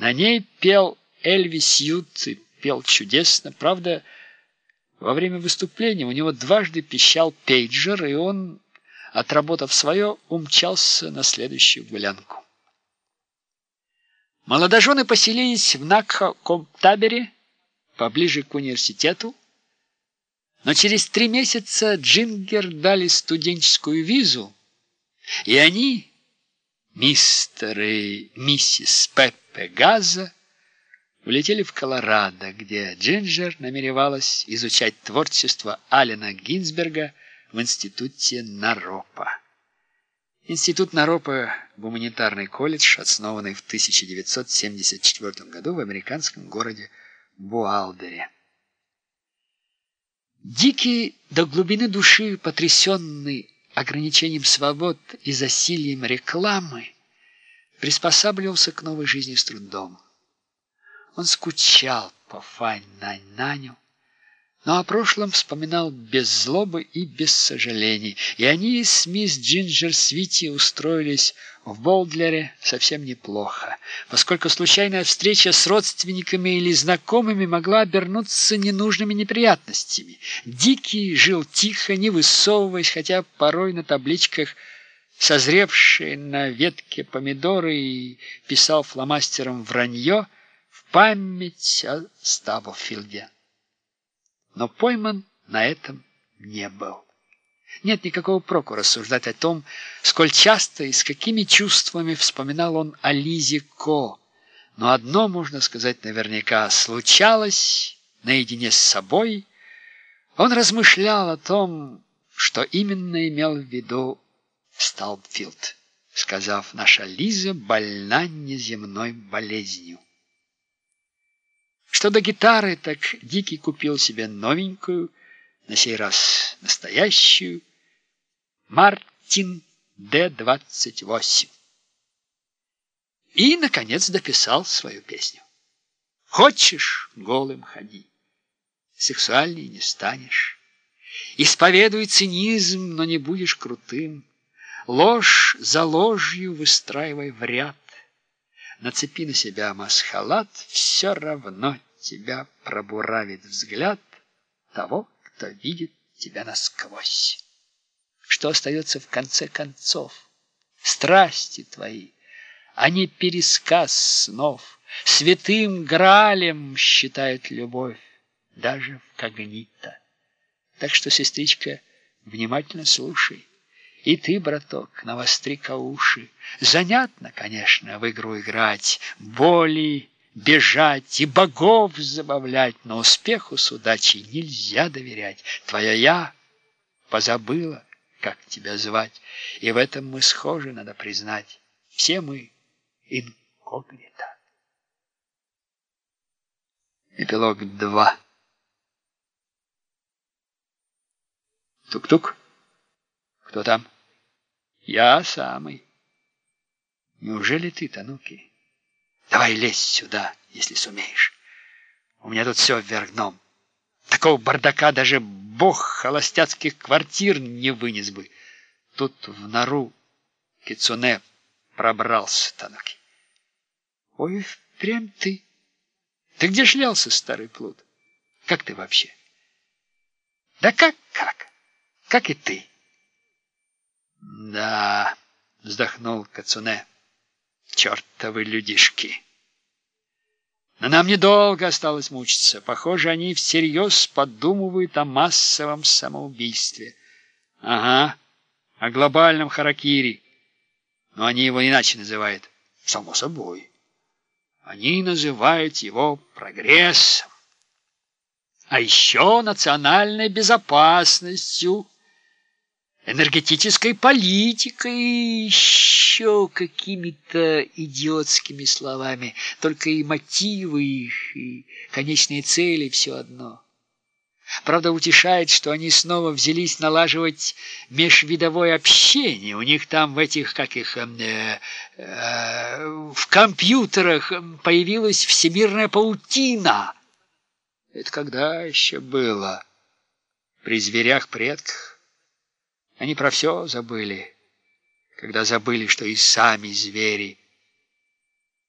На ней пел Элвис Ют и пел чудесно. Правда, во время выступления у него дважды пищал пейджер, и он, отработав свое, умчался на следующую гулянку. Молодожены поселились в Накха-Комптабере, поближе к университету, но через 3 месяца Джингер дали студенческую визу, и они, мистер и миссис Пеппе Газа, улетели в Колорадо, где Джинджер намеревалась изучать творчество Аллена Гинзберга в институте Наропа. Институт Наропа – гуманитарный колледж, основанный в 1974 году в американском городе Буалдере. Дикий, до глубины души потрясенный ограничением свобод и засильем рекламы, приспосабливался к новой жизни с трудом. Он скучал по Фань-Нань-Наню, но о прошлом вспоминал без злобы и без сожалений, и они с мисс Джинджер Свити устроились в Болдлере совсем неплохо, поскольку случайная встреча с родственниками или знакомыми могла обернуться ненужными неприятностями. Дикий жил тихо, не высовываясь, хотя порой на табличках созревшие на ветке помидоры и писал фломастером вранье в память о Стаблфилде. Но пойман на этом не был. Нет никакого проку рассуждать о том, сколь часто и с какими чувствами вспоминал он о Лизе Ко. Но одно можно сказать наверняка: случалось наедине с собой. Он размышлял о том, что именно имел в виду Стаблфилд, сказав: «Наша Лиза больна неземной болезнью». Что до гитары, так Дикий купил себе новенькую, на сей раз настоящую, Мартин Д-28. И, наконец, дописал свою песню. Хочешь — голым ходи, сексуальней не станешь. Исповедуй цинизм, но не будешь крутым. Ложь за ложью выстраивай в ряд. Нацепи на себя масхалат, все равно тебя пробуравит взгляд того, кто видит тебя насквозь. Что остается в конце концов? Страсти твои, а не пересказ снов. Святым Граалем считают любовь, даже в когнито. Так что, сестричка, внимательно слушай. И ты, браток, навостри-ка уши. Занятно, конечно, в игру играть, боли бежать и богов забавлять, но успеху с удачей нельзя доверять. Твоя я позабыла, как тебя звать, и в этом мы схожи, надо признать. Все мы инкогнито. Эпилог 2. Тук-тук. Кто там? Я самый. Неужели ты, Тануки? Давай лезь сюда, если сумеешь. У меня тут все вверх дном. Такого бардака даже бог холостяцких квартир не вынес бы. Тут в нору кицуне пробрался, Тануки. Ой, впрямь ты. Ты где шлялся, старый плут? Как ты вообще? Да как? Как и ты. Да, вздохнул Кацуне. Чертовы людишки. Но нам недолго осталось мучиться. Похоже, они всерьез подумывают о массовом самоубийстве. Ага, о глобальном харакири. Но они его иначе называют. Само собой. Они называют его прогрессом. А еще национальной безопасностью, энергетической политикой и еще какими-то идиотскими словами. Только и мотивы их, и конечные цели все одно. Правда, утешает, что они снова взялись налаживать межвидовое общение. У них там в этих, в компьютерах появилась всемирная паутина. Это когда еще было? При зверях-предках. Они про все забыли, когда забыли, что и сами звери